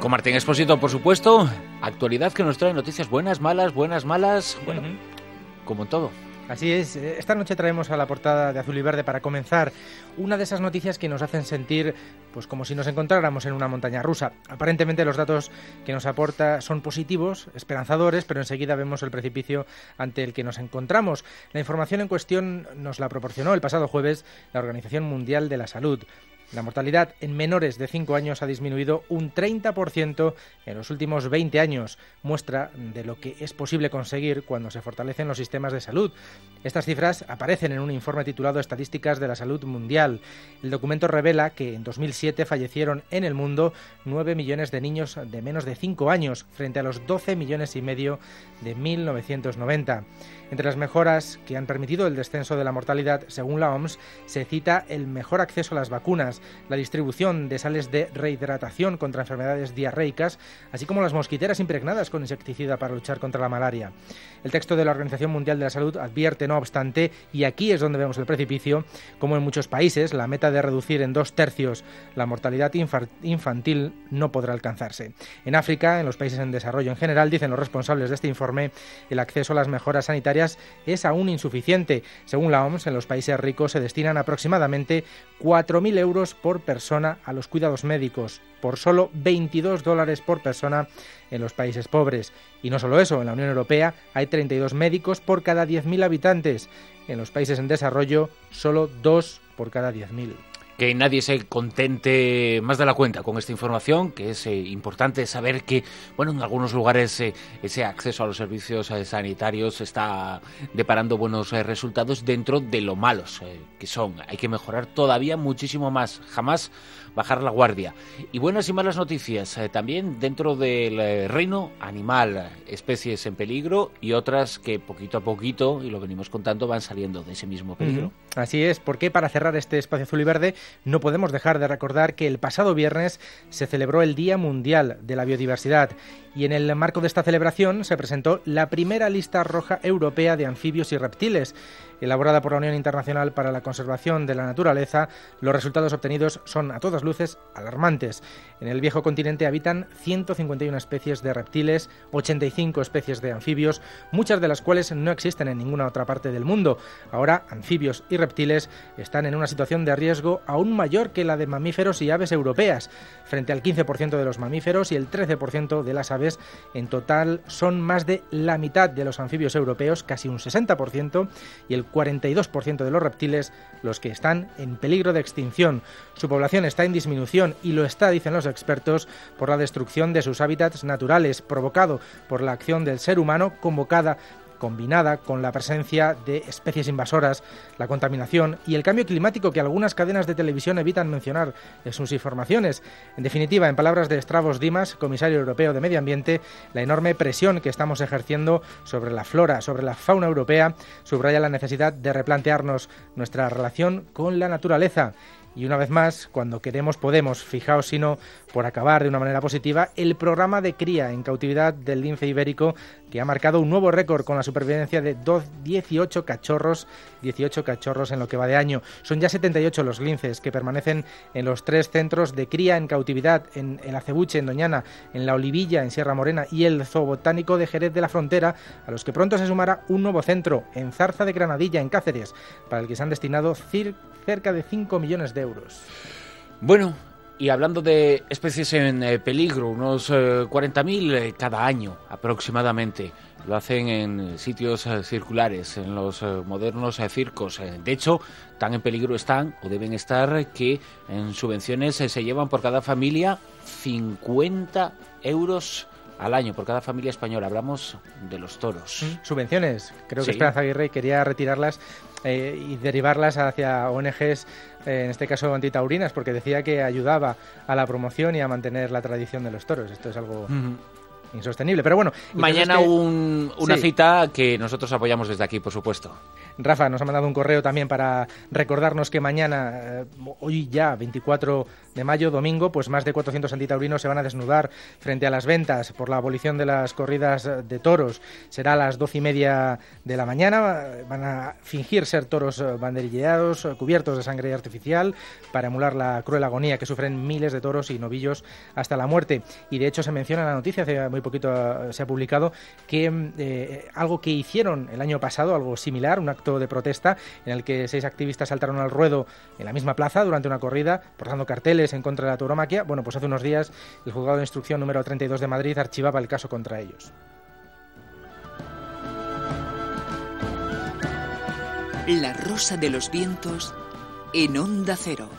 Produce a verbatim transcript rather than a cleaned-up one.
con Martín Expósito, por supuesto. Actualidad que nos trae noticias buenas, malas, buenas, malas. Bueno, uh-huh. como en todo. Así es, esta noche traemos a la portada de Azul y Verde para comenzar una de esas noticias que nos hacen sentir pues como si nos encontráramos en una montaña rusa. Aparentemente los datos que nos aporta son positivos, esperanzadores, pero enseguida vemos el precipicio ante el que nos encontramos. La información en cuestión nos la proporcionó el pasado jueves la Organización Mundial de la Salud. La mortalidad en menores de cinco años ha disminuido un treinta por ciento en los últimos veinte años, muestra de lo que es posible conseguir cuando se fortalecen los sistemas de salud. Estas cifras aparecen en un informe titulado Estadísticas de la Salud Mundial. El documento revela que en dos mil siete fallecieron en el mundo nueve millones de niños de menos de cinco años, frente a los doce millones y medio de mil novecientos noventa. Entre las mejoras que han permitido el descenso de la mortalidad, según la O M S, se cita el mejor acceso a las vacunas, la distribución de sales de rehidratación contra enfermedades diarreicas, así como las mosquiteras impregnadas con insecticida para luchar contra la malaria. El texto de la Organización Mundial de la Salud advierte, no obstante, y aquí es donde vemos el precipicio, como en muchos países la meta de reducir en dos tercios la mortalidad infantil no podrá alcanzarse. En África, en los países en desarrollo en general, dicen los responsables de este informe, el acceso a las mejoras sanitarias es aún insuficiente. Según la O M S, en los países ricos se destinan aproximadamente cuatro mil euros por persona a los cuidados médicos, por solo veintidós dólares por persona en los países pobres. Y no solo eso, en la Unión Europea hay treinta y dos médicos por cada diez mil habitantes. En los países en desarrollo, solo dos por cada diez mil. Que nadie se contente más de la cuenta con esta información, que es eh, importante saber que, bueno, en algunos lugares eh, ese acceso a los servicios eh, sanitarios está deparando buenos eh, resultados dentro de lo malos eh, que son. Hay que mejorar todavía muchísimo más, jamás bajar la guardia. Y buenas y malas noticias eh, también dentro del eh, reino animal, especies en peligro y otras que poquito a poquito, y lo venimos contando, van saliendo de ese mismo peligro. Mm, así es, porque para cerrar este espacio azul y verde no podemos dejar de recordar que el pasado viernes se celebró el Día Mundial de la Biodiversidad y en el marco de esta celebración se presentó la primera lista roja europea de anfibios y reptiles. Elaborada por la Unión Internacional para la Conservación de la Naturaleza, los resultados obtenidos son a todas luces alarmantes. En el viejo continente habitan ciento cincuenta y una especies de reptiles, ochenta y cinco especies de anfibios, muchas de las cuales no existen en ninguna otra parte del mundo. Ahora, anfibios y reptiles están en una situación de riesgo aún mayor que la de mamíferos y aves europeas. Frente al quince por ciento de los mamíferos y el trece por ciento de las aves, en total son más de la mitad de los anfibios europeos, casi un sesenta por ciento, y el cuarenta y dos por ciento de los reptiles los que están en peligro de extinción. Su población está en disminución y lo está, dicen los expertos, por la destrucción de sus hábitats naturales, provocado por la acción del ser humano convocada combinada con la presencia de especies invasoras, la contaminación y el cambio climático que algunas cadenas de televisión evitan mencionar en sus informaciones. En definitiva, en palabras de Stavros Dimas, comisario europeo de Medio Ambiente, la enorme presión que estamos ejerciendo sobre la flora, sobre la fauna europea, subraya la necesidad de replantearnos nuestra relación con la naturaleza. Y una vez más, cuando queremos podemos, fijaos si no, por acabar de una manera positiva, el programa de cría en cautividad del lince ibérico, que ha marcado un nuevo récord con la supervivencia de dieciocho cachorros, dieciocho cachorros en lo que va de año. Son ya setenta y ocho los linces que permanecen en los tres centros de cría en cautividad, en el Acebuche, en Doñana, en La Olivilla, en Sierra Morena, y el Zoobotánico de Jerez de la Frontera, a los que pronto se sumará un nuevo centro, en Zarza de Granadilla, en Cáceres, para el que se han destinado cerca de cinco millones de euros. Bueno, y hablando de especies en eh, peligro, unos eh, cuarenta mil eh, cada año aproximadamente. Lo hacen en sitios eh, circulares, en los eh, modernos eh, circos. Eh, de hecho, tan en peligro están, o deben estar, que en subvenciones eh, se llevan por cada familia cincuenta euros al año, por cada familia española. Hablamos de los toros. Subvenciones. Creo que Sí. Esperanza Aguirre quería retirarlas eh, y derivarlas hacia O N Ges, eh, en este caso antitaurinas, porque decía que ayudaba a la promoción y a mantener la tradición de los toros. Esto es algo... Uh-huh. insostenible. Pero bueno, mañana es que... un, una sí. cita que nosotros apoyamos desde aquí, por supuesto. Rafa nos ha mandado un correo también para recordarnos que mañana, eh, hoy ya, veinticuatro de mayo, domingo, pues más de cuatrocientos antitaurinos se van a desnudar frente a las ventas por la abolición de las corridas de toros. Será a las doce y media de la mañana. Van a fingir ser toros banderilleados, cubiertos de sangre artificial, para emular la cruel agonía que sufren miles de toros y novillos hasta la muerte. Y de hecho se menciona en la noticia, hace muy poquito uh, se ha publicado, que eh, algo que hicieron el año pasado, algo similar, un acto de protesta en el que seis activistas saltaron al ruedo en la misma plaza durante una corrida, portando carteles en contra de la tauromaquia. Bueno, pues hace unos días el juzgado de instrucción número treinta y dos de Madrid archivaba el caso contra ellos. La rosa de los vientos en Onda Cero.